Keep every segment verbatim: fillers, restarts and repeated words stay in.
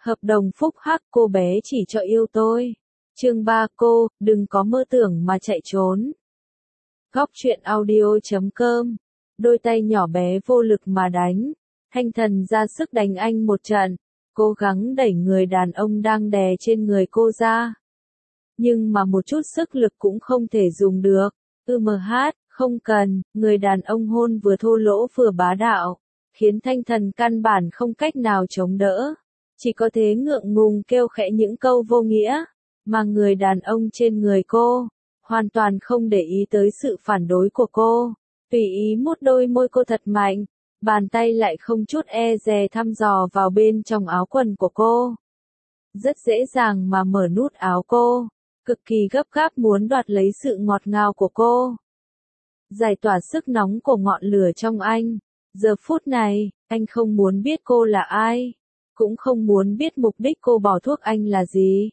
Hợp đồng phúc hắc, cô bé chỉ cho yêu tôi. Chương ba, cô, đừng có mơ tưởng mà chạy trốn. Góc truyện audio chấm com. Đôi tay nhỏ bé vô lực mà đánh. Thanh Thần ra sức đánh anh một trận, cố gắng đẩy người đàn ông đang đè trên người cô ra. Nhưng mà một chút sức lực cũng không thể dùng được. Ừ mờ hát, không cần, người đàn ông hôn vừa thô lỗ vừa bá đạo, khiến Thanh Thần căn bản không cách nào chống đỡ. Chỉ có thế ngượng ngùng kêu khẽ những câu vô nghĩa, mà người đàn ông trên người cô, hoàn toàn không để ý tới sự phản đối của cô, tùy ý mút đôi môi cô thật mạnh, bàn tay lại không chút e dè thăm dò vào bên trong áo quần của cô. Rất dễ dàng mà mở nút áo cô, cực kỳ gấp gáp muốn đoạt lấy sự ngọt ngào của cô. Giải tỏa sức nóng của ngọn lửa trong anh. Giờ phút này, anh không muốn biết cô là ai, cũng không muốn biết mục đích cô bỏ thuốc anh là gì.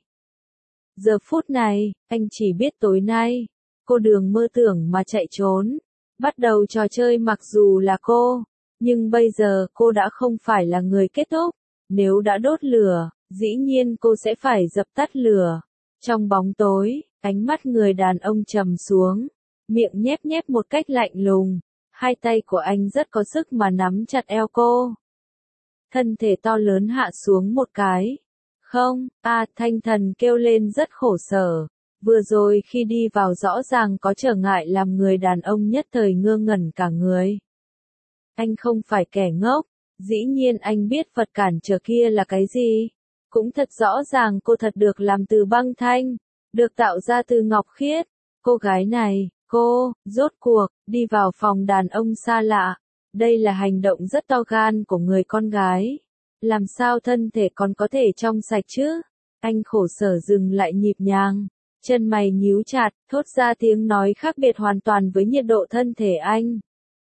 Giờ phút này, anh chỉ biết tối nay, cô đừng mơ tưởng mà chạy trốn, bắt đầu trò chơi mặc dù là cô, nhưng bây giờ cô đã không phải là người kết thúc. Nếu đã đốt lửa, dĩ nhiên cô sẽ phải dập tắt lửa. Trong bóng tối, ánh mắt người đàn ông trầm xuống, miệng nhép nhép một cách lạnh lùng. Hai tay của anh rất có sức mà nắm chặt eo cô. Thân thể to lớn hạ xuống một cái. Không, à, Thanh Thần kêu lên rất khổ sở. Vừa rồi khi đi vào rõ ràng có trở ngại làm người đàn ông nhất thời ngơ ngẩn cả người. Anh không phải kẻ ngốc, dĩ nhiên anh biết vật cản trở kia là cái gì. Cũng thật rõ ràng cô thật được làm từ băng thanh, được tạo ra từ ngọc khiết. Cô gái này, cô, rốt cuộc, đi vào phòng đàn ông xa lạ. Đây là hành động rất to gan của người con gái. Làm sao thân thể còn có thể trong sạch chứ? Anh khổ sở dừng lại nhịp nhàng, chân mày nhíu chặt, thốt ra tiếng nói khác biệt hoàn toàn với nhiệt độ thân thể anh.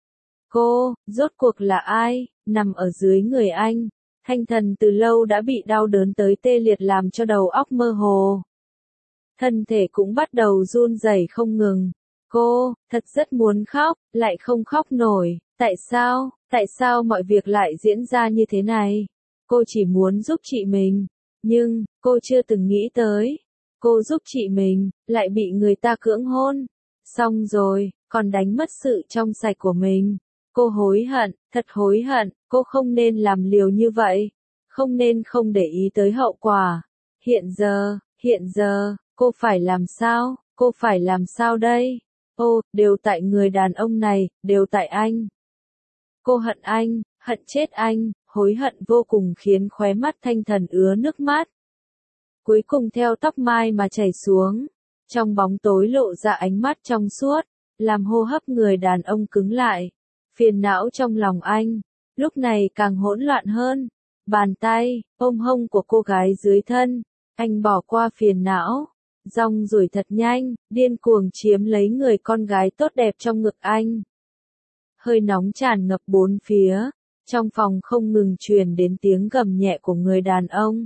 Cô, rốt cuộc là ai, nằm ở dưới người anh? Thanh Thần từ lâu đã bị đau đớn tới tê liệt làm cho đầu óc mơ hồ. Thân thể cũng bắt đầu run rẩy không ngừng. Cô, thật rất muốn khóc, lại không khóc nổi. Tại sao, tại sao mọi việc lại diễn ra như thế này? Cô chỉ muốn giúp chị mình, nhưng, cô chưa từng nghĩ tới. Cô giúp chị mình, lại bị người ta cưỡng hôn. Xong rồi, còn đánh mất sự trong sạch của mình. Cô hối hận, thật hối hận, cô không nên làm liều như vậy. Không nên không để ý tới hậu quả. Hiện giờ, hiện giờ, cô phải làm sao, cô phải làm sao đây? Ô, đều tại người đàn ông này, đều tại anh. Cô hận anh, hận chết anh, hối hận vô cùng khiến khóe mắt Thanh Thần ứa nước mắt. Cuối cùng theo tóc mai mà chảy xuống, trong bóng tối lộ ra ánh mắt trong suốt, làm hô hấp người đàn ông cứng lại. Phiền não trong lòng anh, lúc này càng hỗn loạn hơn. Bàn tay, ôm hông của cô gái dưới thân, anh bỏ qua phiền não. Rong ruổi thật nhanh, điên cuồng chiếm lấy người con gái tốt đẹp trong ngực anh. Hơi nóng tràn ngập bốn phía, trong phòng không ngừng truyền đến tiếng gầm nhẹ của người đàn ông,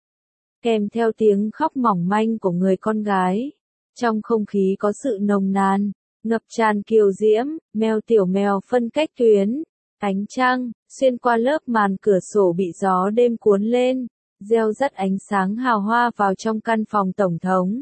kèm theo tiếng khóc mỏng manh của người con gái. Trong không khí có sự nồng nàn, ngập tràn kiều diễm, mèo tiểu mèo phân cách tuyến. Ánh trăng, xuyên qua lớp màn cửa sổ bị gió đêm cuốn lên, gieo rắt ánh sáng hào hoa vào trong căn phòng tổng thống,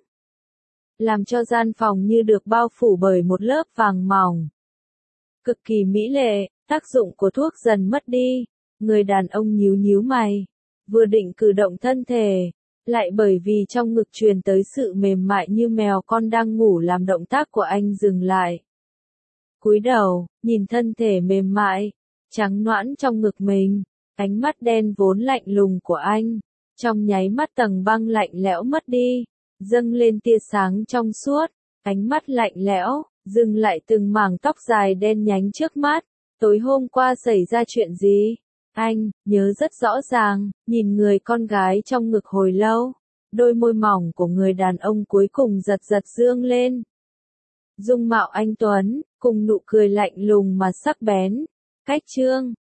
làm cho gian phòng như được bao phủ bởi một lớp vàng mỏng. Cực kỳ mỹ lệ, tác dụng của thuốc dần mất đi, người đàn ông nhíu nhíu mày, vừa định cử động thân thể, lại bởi vì trong ngực truyền tới sự mềm mại như mèo con đang ngủ làm động tác của anh dừng lại. Cúi đầu, nhìn thân thể mềm mại, trắng nõn trong ngực mình, ánh mắt đen vốn lạnh lùng của anh, trong nháy mắt tầng băng lạnh lẽo mất đi, dâng lên tia sáng trong suốt, ánh mắt lạnh lẽo, dừng lại từng mảng tóc dài đen nhánh trước mắt. Tối hôm qua xảy ra chuyện gì? Anh, nhớ rất rõ ràng, nhìn người con gái trong ngực hồi lâu, đôi môi mỏng của người đàn ông cuối cùng giật giật dương lên. Dung mạo anh tuấn, cùng nụ cười lạnh lùng mà sắc bén. Cách chương,